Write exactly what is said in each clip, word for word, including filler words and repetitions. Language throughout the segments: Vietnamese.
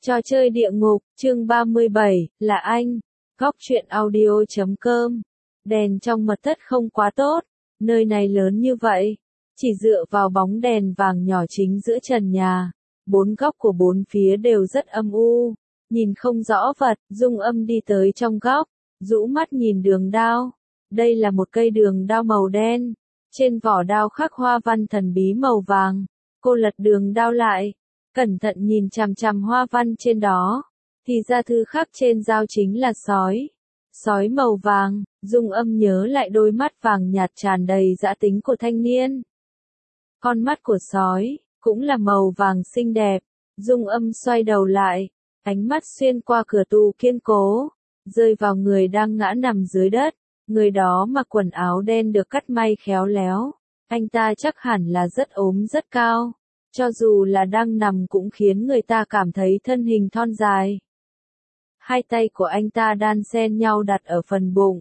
Trò chơi địa ngục, chương ba mươi bảy, là anh. Góc truyện audio chấm com. Đèn trong mật thất không quá tốt, nơi này lớn như vậy. Chỉ dựa vào bóng đèn vàng nhỏ chính giữa trần nhà. Bốn góc của bốn phía đều rất âm u. Nhìn không rõ vật, Dung Âm đi tới trong góc, rũ mắt nhìn đường đao. Đây là một cây đường đao màu đen. Trên vỏ đao khắc hoa văn thần bí màu vàng. Cô lật đường đao lại. Cẩn thận nhìn chằm chằm hoa văn trên đó, thì ra thư khắc trên dao chính là sói. Sói màu vàng, Dung Âm nhớ lại đôi mắt vàng nhạt tràn đầy dã tính của thanh niên. Con mắt của sói, cũng là màu vàng xinh đẹp. Dung Âm xoay đầu lại, ánh mắt xuyên qua cửa tủ kiên cố, rơi vào người đang ngã nằm dưới đất. Người đó mặc quần áo đen được cắt may khéo léo. Anh ta chắc hẳn là rất ốm rất cao. Cho dù là đang nằm cũng khiến người ta cảm thấy thân hình thon dài. Hai tay của anh ta đan xen nhau đặt ở phần bụng.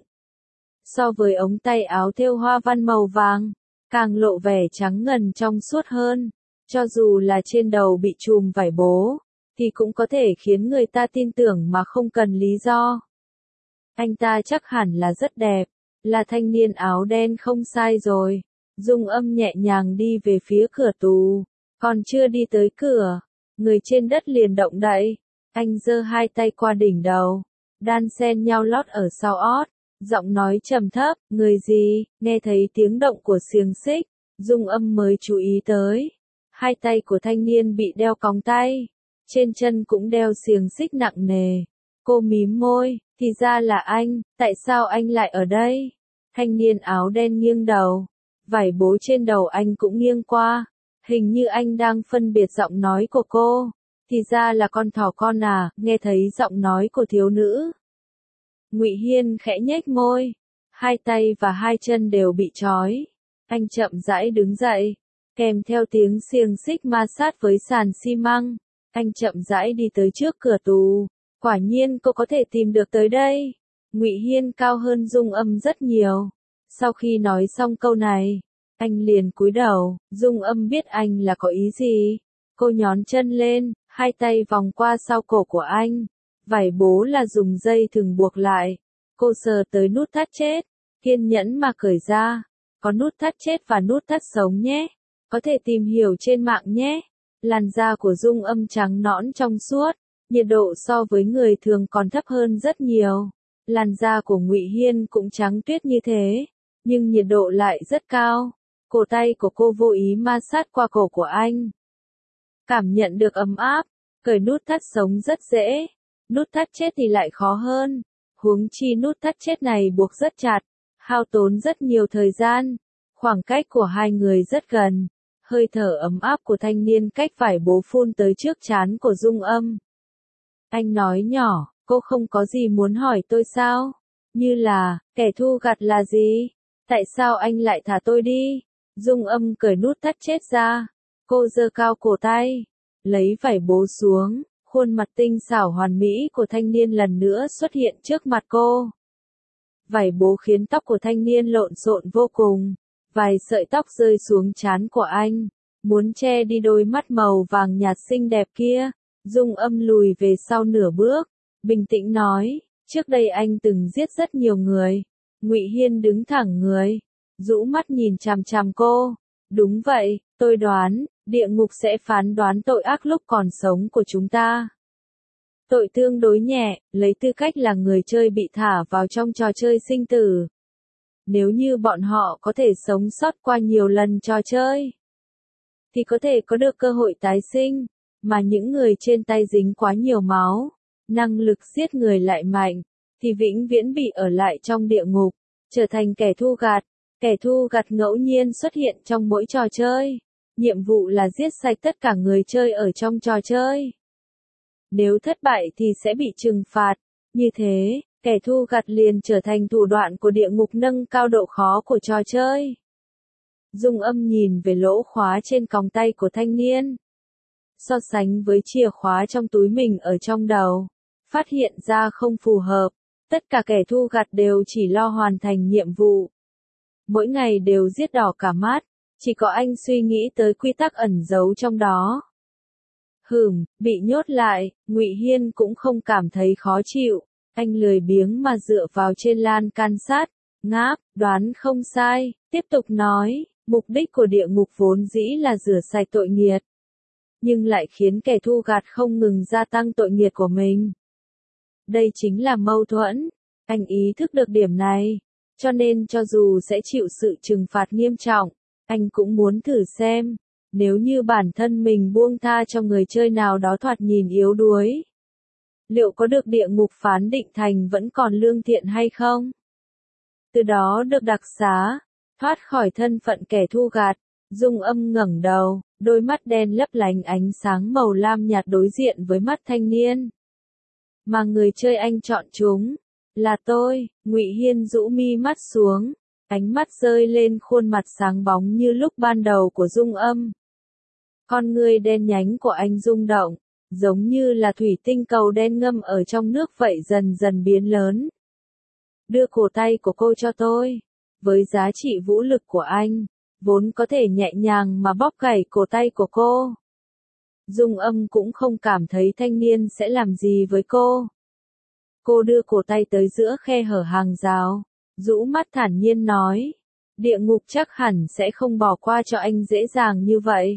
So với ống tay áo thêu hoa văn màu vàng, càng lộ vẻ trắng ngần trong suốt hơn. Cho dù là trên đầu bị trùm vải bố, thì cũng có thể khiến người ta tin tưởng mà không cần lý do. Anh ta chắc hẳn là rất đẹp, là thanh niên áo đen không sai rồi. Dung Âm nhẹ nhàng đi về phía cửa tù. Còn chưa đi tới cửa, người trên đất liền động đậy. Anh giơ hai tay qua đỉnh đầu, đan xen nhau lót ở sau ót, giọng nói trầm thấp, người gì? Nghe thấy tiếng động của xiềng xích, Dung Âm mới chú ý tới. Hai tay của thanh niên bị đeo còng tay, trên chân cũng đeo xiềng xích nặng nề. Cô mím môi, thì ra là anh, tại sao anh lại ở đây? Thanh niên áo đen nghiêng đầu, vải bố trên đầu anh cũng nghiêng qua. Hình như anh đang phân biệt giọng nói của cô. Thì ra là con thỏ con à, nghe thấy giọng nói của thiếu nữ. Ngụy Hiên khẽ nhếch môi. Hai tay và hai chân đều bị trói. Anh chậm rãi đứng dậy. Kèm theo tiếng xiềng xích ma sát với sàn xi măng. Anh chậm rãi đi tới trước cửa tù. Quả nhiên cô có thể tìm được tới đây. Ngụy Hiên cao hơn Dung Âm rất nhiều. Sau khi nói xong câu này, anh liền cúi đầu. Dung Âm biết anh là có ý gì. Cô nhón chân lên, hai tay vòng qua sau cổ của anh. Vải bố là dùng dây thừng buộc lại. Cô sờ tới nút thắt chết, kiên nhẫn mà cởi ra. Có nút thắt chết và nút thắt sống nhé. Có thể tìm hiểu trên mạng nhé. Làn da của Dung Âm trắng nõn trong suốt, nhiệt độ so với người thường còn thấp hơn rất nhiều. Làn da của Ngụy Hiên cũng trắng tuyết như thế, nhưng nhiệt độ lại rất cao. Cổ tay của cô vô ý ma sát qua cổ của anh. Cảm nhận được ấm áp, cởi nút thắt sống rất dễ. Nút thắt chết thì lại khó hơn. Huống chi nút thắt chết này buộc rất chặt, hao tốn rất nhiều thời gian. Khoảng cách của hai người rất gần. Hơi thở ấm áp của thanh niên cách vải bố phun tới trước trán của Dung Âm. Anh nói nhỏ, cô không có gì muốn hỏi tôi sao? Như là, kẻ thu gặt là gì? Tại sao anh lại thả tôi đi? Dung Âm cởi nút thắt chết ra. Cô giơ cao cổ tay, lấy vải bố xuống. Khuôn mặt tinh xảo hoàn mỹ của thanh niên lần nữa xuất hiện trước mặt cô. Vải bố khiến tóc của thanh niên lộn xộn vô cùng. Vài sợi tóc rơi xuống trán của anh, muốn che đi đôi mắt màu vàng nhạt xinh đẹp kia. Dung Âm lùi về sau nửa bước, bình tĩnh nói, trước đây anh từng giết rất nhiều người. Ngụy Hiên đứng thẳng người, rũ mắt nhìn chằm chằm cô. Đúng vậy, tôi đoán, địa ngục sẽ phán đoán tội ác lúc còn sống của chúng ta. Tội tương đối nhẹ, lấy tư cách là người chơi bị thả vào trong trò chơi sinh tử. Nếu như bọn họ có thể sống sót qua nhiều lần trò chơi, thì có thể có được cơ hội tái sinh. Mà những người trên tay dính quá nhiều máu, năng lực giết người lại mạnh, thì vĩnh viễn bị ở lại trong địa ngục, trở thành kẻ thu gặt. Kẻ thu gặt ngẫu nhiên xuất hiện trong mỗi trò chơi. Nhiệm vụ là giết sạch tất cả người chơi ở trong trò chơi. Nếu thất bại thì sẽ bị trừng phạt. Như thế, kẻ thu gặt liền trở thành thủ đoạn của địa ngục nâng cao độ khó của trò chơi. Dung Âm nhìn về lỗ khóa trên còng tay của thanh niên. So sánh với chìa khóa trong túi mình ở trong đầu, phát hiện ra không phù hợp. Tất cả kẻ thu gặt đều chỉ lo hoàn thành nhiệm vụ. Mỗi ngày đều giết đỏ cả mắt, chỉ có anh suy nghĩ tới quy tắc ẩn giấu trong đó. Hửm, bị nhốt lại, Ngụy Hiên cũng không cảm thấy khó chịu, anh lười biếng mà dựa vào trên lan can sát, ngáp, đoán không sai, tiếp tục nói, mục đích của địa ngục vốn dĩ là rửa sạch tội nghiệt, nhưng lại khiến kẻ thu gặt không ngừng gia tăng tội nghiệt của mình. Đây chính là mâu thuẫn, anh ý thức được điểm này, cho nên cho dù sẽ chịu sự trừng phạt nghiêm trọng, anh cũng muốn thử xem, nếu như bản thân mình buông tha cho người chơi nào đó thoạt nhìn yếu đuối, liệu có được địa ngục phán định thành vẫn còn lương thiện hay không? Từ đó được đặc xá, thoát khỏi thân phận kẻ thu gặt, Dung Âm ngẩng đầu, đôi mắt đen lấp lánh ánh sáng màu lam nhạt đối diện với mắt thanh niên. Mà người chơi anh chọn chúng, là tôi, Ngụy Hiên rũ mi mắt xuống, ánh mắt rơi lên khuôn mặt sáng bóng như lúc ban đầu của Dung Âm. Con ngươi đen nhánh của anh rung động, giống như là thủy tinh cầu đen ngâm ở trong nước vậy dần dần biến lớn. Đưa cổ tay của cô cho tôi, với giá trị vũ lực của anh, vốn có thể nhẹ nhàng mà bóp gãy cổ tay của cô. Dung Âm cũng không cảm thấy thanh niên sẽ làm gì với cô. Cô đưa cổ tay tới giữa khe hở hàng rào, rũ mắt thản nhiên nói, địa ngục chắc hẳn sẽ không bỏ qua cho anh dễ dàng như vậy.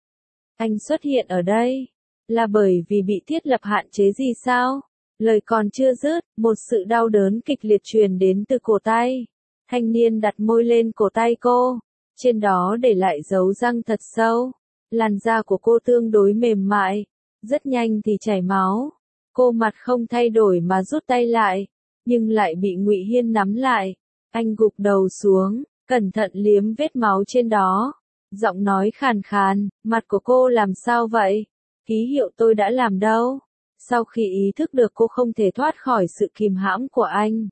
Anh xuất hiện ở đây, là bởi vì bị thiết lập hạn chế gì sao? Lời còn chưa dứt, một sự đau đớn kịch liệt truyền đến từ cổ tay. Thanh niên đặt môi lên cổ tay cô, trên đó để lại dấu răng thật sâu. Làn da của cô tương đối mềm mại, rất nhanh thì chảy máu. Cô mặt không thay đổi mà rút tay lại, nhưng lại bị Ngụy Hiên nắm lại. Anh gục đầu xuống, cẩn thận liếm vết máu trên đó. Giọng nói khàn khàn, mặt của cô làm sao vậy? Ký hiệu tôi đã làm đâu? Sau khi ý thức được cô không thể thoát khỏi sự kìm hãm của anh,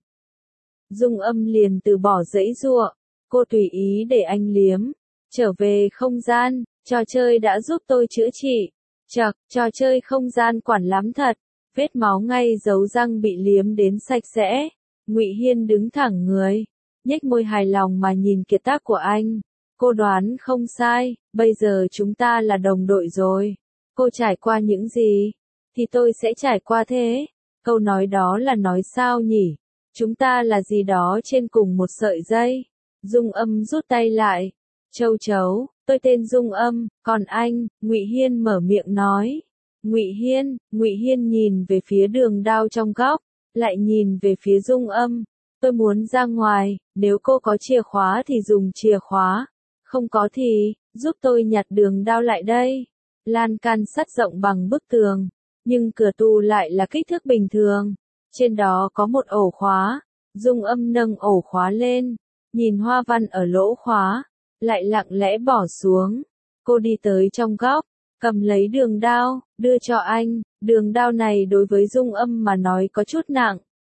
Dung Âm liền từ bỏ giãy giụa, cô tùy ý để anh liếm. Trở về không gian, trò chơi đã giúp tôi chữa trị. Chậc, trò chơi không gian quản lắm thật. Vết máu ngay dấu răng bị liếm đến sạch sẽ. Ngụy Hiên đứng thẳng người, nhếch môi hài lòng mà nhìn kiệt tác của anh. Cô đoán không sai, bây giờ chúng ta là đồng đội rồi. Cô trải qua những gì, thì tôi sẽ trải qua thế. Câu nói đó là nói sao nhỉ? Chúng ta là gì đó trên cùng một sợi dây. Dung Âm rút tay lại. Châu chấu, tôi tên Dung Âm, còn anh, Ngụy Hiên mở miệng nói. Ngụy Hiên, Ngụy Hiên nhìn về phía đường đao trong góc, lại nhìn về phía Dung Âm. Tôi muốn ra ngoài, nếu cô có chìa khóa thì dùng chìa khóa. Không có thì, giúp tôi nhặt đường đao lại đây. Lan can sắt rộng bằng bức tường, nhưng cửa tủ lại là kích thước bình thường. Trên đó có một ổ khóa. Dung Âm nâng ổ khóa lên, nhìn hoa văn ở lỗ khóa, lại lặng lẽ bỏ xuống. Cô đi tới trong góc, cầm lấy đường đao, đưa cho anh. Đường đao này đối với Dung Âm mà nói có chút nặng,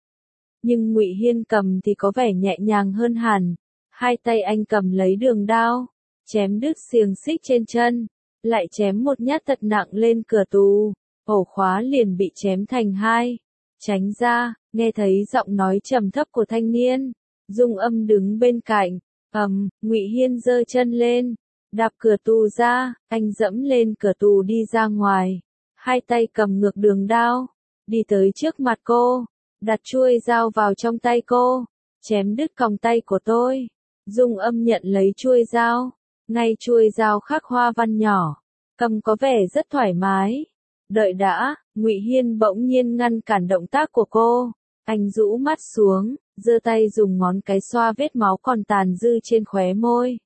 nhưng Ngụy Hiên cầm thì có vẻ nhẹ nhàng hơn hẳn. Hai tay anh cầm lấy đường đao, chém đứt xiềng xích trên chân, lại chém một nhát thật nặng lên cửa tủ. Ổ khóa liền bị chém thành hai. Tránh ra, nghe thấy giọng nói trầm thấp của thanh niên. Dung Âm đứng bên cạnh, ầm, Ngụy Hiên giơ chân lên, đạp cửa tủ ra, anh dẫm lên cửa tủ đi ra ngoài. Hai tay cầm ngược đường đao, đi tới trước mặt cô, đặt chuôi dao vào trong tay cô, chém đứt còng tay của tôi. Dung Âm nhận lấy chuôi dao, ngay chuôi dao khắc hoa văn nhỏ, cầm có vẻ rất thoải mái. Đợi đã, Ngụy Hiên bỗng nhiên ngăn cản động tác của cô. Anh rũ mắt xuống, giơ tay dùng ngón cái xoa vết máu còn tàn dư trên khóe môi,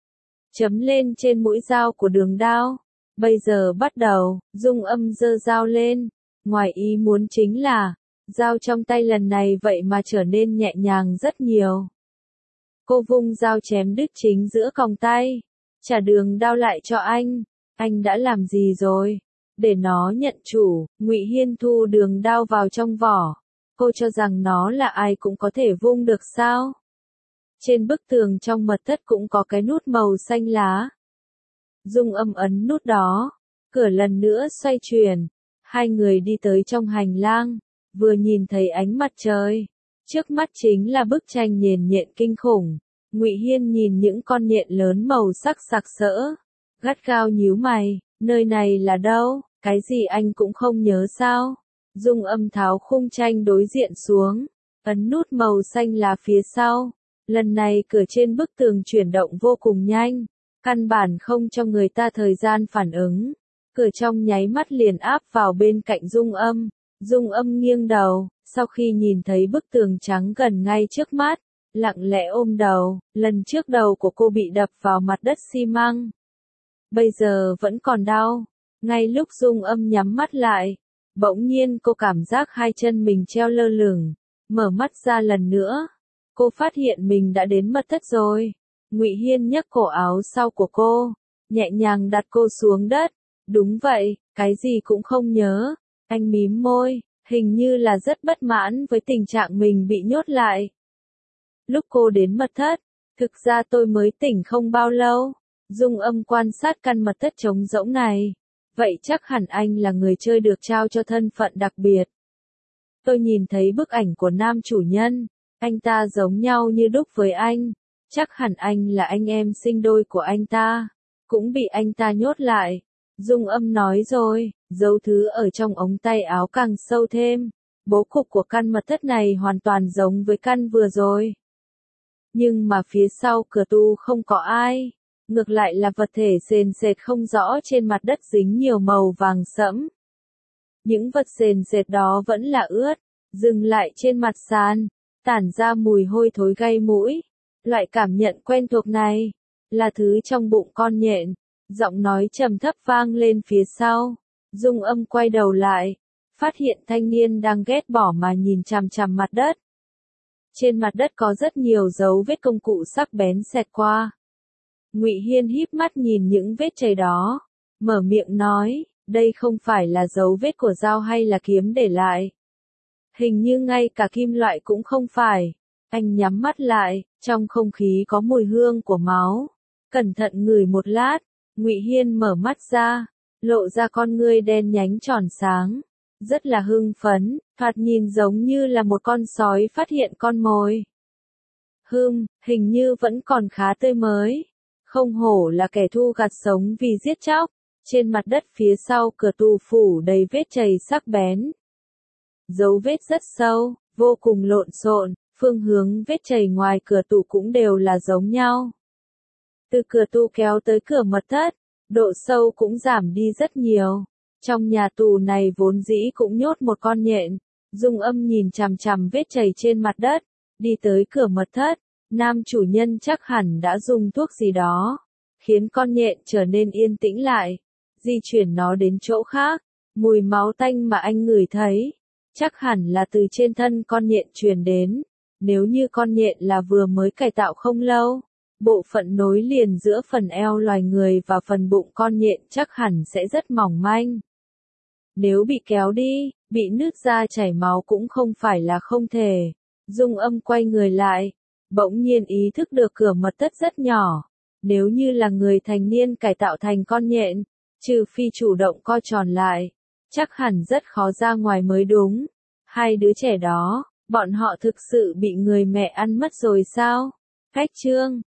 chấm lên trên mũi dao của đường đao. Bây giờ bắt đầu, Dung Âm giơ dao lên. Ngoài ý muốn chính là, dao trong tay lần này vậy mà trở nên nhẹ nhàng rất nhiều. Cô vung dao chém đứt chính giữa còng tay, trả đường đao lại cho anh. Anh đã làm gì rồi? Để nó nhận chủ. Ngụy Hiên thu đường đao vào trong vỏ. Cô cho rằng nó là ai cũng có thể vung được sao? Trên bức tường trong mật thất cũng có cái nút màu xanh lá. Dung Âm ấn nút đó, cửa lần nữa xoay chuyển. Hai người đi tới trong hành lang, vừa nhìn thấy ánh mặt trời. Trước mắt chính là bức tranh nhền nhện kinh khủng. Ngụy Hiên nhìn những con nhện lớn màu sắc sặc sỡ, gắt gao nhíu mày, nơi này là đâu? Cái gì anh cũng không nhớ sao? Dung Âm tháo khung tranh đối diện xuống, ấn nút màu xanh lá phía sau. Lần này cửa trên bức tường chuyển động vô cùng nhanh, căn bản không cho người ta thời gian phản ứng. Cửa trong nháy mắt liền áp vào bên cạnh Dung Âm. Dung Âm nghiêng đầu, sau khi nhìn thấy bức tường trắng gần ngay trước mắt, lặng lẽ ôm đầu, lần trước đầu của cô bị đập vào mặt đất xi măng. Bây giờ vẫn còn đau. Ngay lúc Dung Âm nhắm mắt lại, bỗng nhiên cô cảm giác hai chân mình treo lơ lửng, mở mắt ra lần nữa. Cô phát hiện mình đã đến mật thất rồi. Ngụy Hiên nhấc cổ áo sau của cô, nhẹ nhàng đặt cô xuống đất. Đúng vậy, cái gì cũng không nhớ. Anh mím môi, hình như là rất bất mãn với tình trạng mình bị nhốt lại. Lúc cô đến mật thất, thực ra tôi mới tỉnh không bao lâu. Dung Âm quan sát căn mật thất trống rỗng này. Vậy chắc hẳn anh là người chơi được trao cho thân phận đặc biệt. Tôi nhìn thấy bức ảnh của nam chủ nhân, anh ta giống nhau như đúc với anh. Chắc hẳn anh là anh em sinh đôi của anh ta, cũng bị anh ta nhốt lại. Dung Âm nói rồi, giấu thứ ở trong ống tay áo càng sâu thêm. Bố cục của căn mật thất này hoàn toàn giống với căn vừa rồi. Nhưng mà phía sau cửa tu không có ai. Ngược lại là vật thể sền sệt không rõ trên mặt đất dính nhiều màu vàng sẫm. Những vật sền sệt đó vẫn là ướt, dừng lại trên mặt sàn, tản ra mùi hôi thối gây mũi. Loại cảm nhận quen thuộc này, là thứ trong bụng con nhện. Giọng nói trầm thấp vang lên phía sau. Dung Âm quay đầu lại, phát hiện thanh niên đang ghét bỏ mà nhìn chằm chằm mặt đất. Trên mặt đất có rất nhiều dấu vết công cụ sắc bén xẹt qua. Ngụy Hiên híp mắt nhìn những vết chảy đó, mở miệng nói, đây không phải là dấu vết của dao hay là kiếm để lại. Hình như ngay cả kim loại cũng không phải. Anh nhắm mắt lại, trong không khí có mùi hương của máu. Cẩn thận ngửi một lát, Ngụy Hiên mở mắt ra, lộ ra con ngươi đen nhánh tròn sáng, rất là hưng phấn, thoạt nhìn giống như là một con sói phát hiện con mồi. Hừm, hình như vẫn còn khá tươi mới. Không hổ là kẻ thu gặt sống vì giết chóc. Trên mặt đất phía sau cửa tù phủ đầy vết chày sắc bén. Dấu vết rất sâu, vô cùng lộn xộn, phương hướng vết chày ngoài cửa tù cũng đều là giống nhau. Từ cửa tù kéo tới cửa mật thất, độ sâu cũng giảm đi rất nhiều. Trong nhà tù này vốn dĩ cũng nhốt một con nhện. Dung Âm nhìn chằm chằm vết chày trên mặt đất, đi tới cửa mật thất. Nam chủ nhân chắc hẳn đã dùng thuốc gì đó, khiến con nhện trở nên yên tĩnh lại, di chuyển nó đến chỗ khác. Mùi máu tanh mà anh ngửi thấy, chắc hẳn là từ trên thân con nhện truyền đến. Nếu như con nhện là vừa mới cải tạo không lâu, bộ phận nối liền giữa phần eo loài người và phần bụng con nhện chắc hẳn sẽ rất mỏng manh. Nếu bị kéo đi, bị nứt ra chảy máu cũng không phải là không thể. Dung Âm quay người lại, bỗng nhiên ý thức được cửa mật thất rất nhỏ. Nếu như là người thành niên cải tạo thành con nhện, trừ phi chủ động co tròn lại, chắc hẳn rất khó ra ngoài mới đúng. Hai đứa trẻ đó, bọn họ thực sự bị người mẹ ăn mất rồi sao? Khách chương